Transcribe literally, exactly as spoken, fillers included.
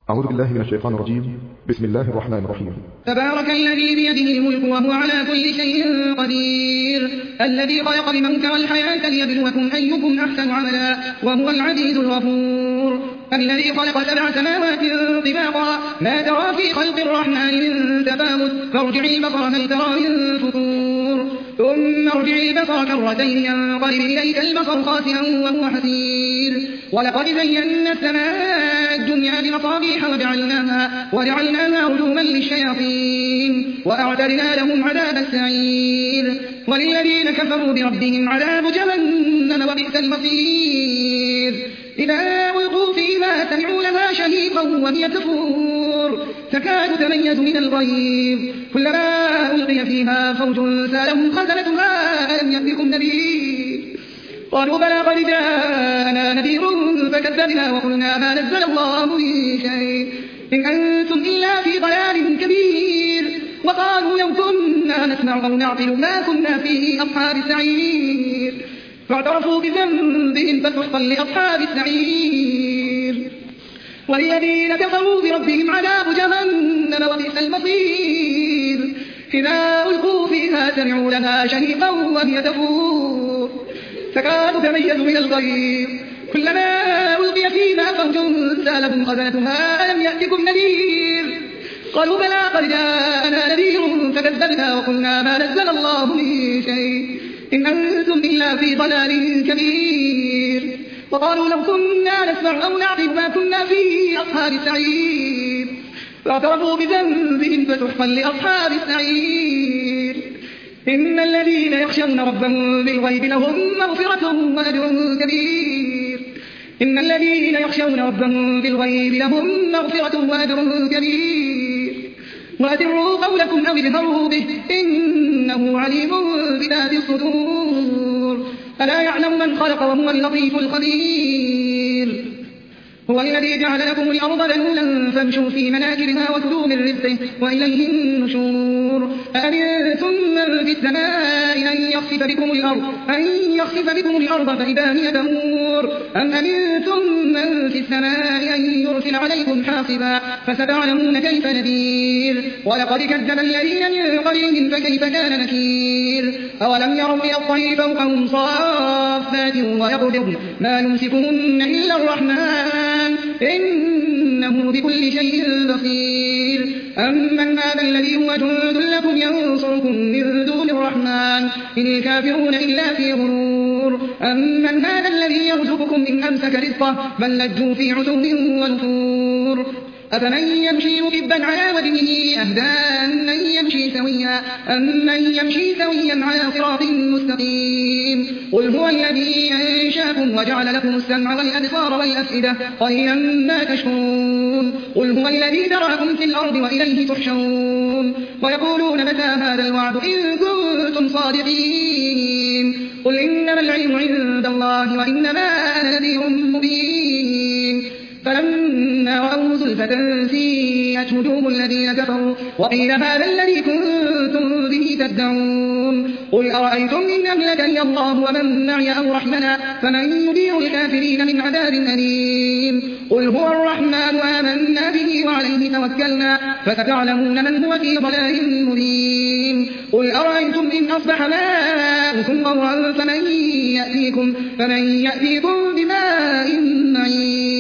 أعوذ بالله من الشيطان الرجيم. بسم الله الرحمن الرحيم. تبارك الذي بيده الملك وهو على كل شيء قدير، الذي خلق الموت والحياة ليبلوكم أيكم أحسن عملا وهو العزيز الغفور، الذي خلق سبع سماوات طباقا ما ترى في خلق الرحمن من تفاوت، فارجع البصر هل ترى من فطور، ثم ارجع البصر كرتين ينقلب إليك البصر خاسئا وهو حسير، ولقد زينا السماء الدنيا بمصابيح وجعلناها, وجعلناها رجوما للشياطين وأعتدنا لهم عذاب السعير، وللذين كفروا بربهم عذاب جهنم وبئس المصير، إذا ألقوا فيها سمعوا لها شهيقا وهي تفور تكاد تميز من الغيظ، كلما ألقي فيها فوج سألهم خزنتها ألم يأتكم نذير، قالوا بلى قد جاءنا نذير فكذبنا وقلنا ما نزل الله من شيء إن أنتم إلا في ضلال كبير، وقالوا لو كنا نسمع أو نعقل ما كنا في أصحاب السعير، فاعترفوا بذنبهم فسحقا لأصحاب السعير، والذين كفروا بربهم عذاب جهنم وبئس المصير، إذا ألقوا فيها سمعوا لها شهيقا وهي تفور تكاد تميز من الغيظ، كلما ألقي فيها فوج سألهم خزنتها ألم يأتكم نذير، قالوا بلى قد جاءنا نذير فكذبنا وقلنا ما نزل الله من شيء إن أنتم إلا في ضلال كبير، وقالوا لو كنا نسمع أو نعقل ما كنا في أصحاب السعير، فاعترفوا بذنبهم فسحقا لأصحاب السعير، إن الذين يخشون ربهم بالغيب لهم مغفرة وأجر كبير، إن الذين يخشون ربهم بالغيب لهم مغفرة وأجر كبير، وأسروا قولكم أو اجهروا به إنه عليم بذات الصدور، ألا يعلم من خلق وهو اللطيف الخبير، هو الذي جعل لكم الأرض ذلولا فامشوا في مناكبها وكلوا من رزقه وإليه النشور، أأمنتم من في السماء أن يخسف بكم الأرض أن يخسف بكم الأرض فإذا هي تمور، أم أمنتم من في السماء أن يرسل عليكم حاصبا فستعلمون كيف نذير، ولقد كذب الذين من قبلهم فكيف كان نكير، أولم يروا إلى الطير فوقهم صافات ويقبضن ما يمسكهن إلا الرحمن إنه بكل شيء بصير، أمن هذا الذي هو جند لكم ينصركم من دون الرحمن إن الكافرون إلا في غرور، أمن هذا الذي يرزقكم إن أمسك رزقه بل لجوا في عتو ونفور، أفمن يمشي مكبا على وجهه أهدى أمن يمشي سويا أمن يمشي سويا على صراط مستقيم، قل هو الذي أنشأكم وجعل لكم السمع والأبصار والأفئدة قليلا ما تشكرون، قل هو الذي ذرأكم في الأرض وإليه تحشرون، ويقولون متى هذا الوعد إن كنتم صادقين، قل إنما العلم عند الله وإنما أنا نذير مبين، فلما رأوا زلفة سيئت وجوه الذين كفروا وقيل هذا الذي كنتم به تدعون، قل أرأيتم إن أهلكني الله ومن معي أو رحمنا فمن يجير الكافرين من عذاب أليم، قل هو الرحمن آمنا به وعليه توكلنا فستعلمون من هو في ضلال مبين، قل أرأيتم إن أصبح ماؤكم غورا فمن يأتيكم, فمن يأتيكم بماء معين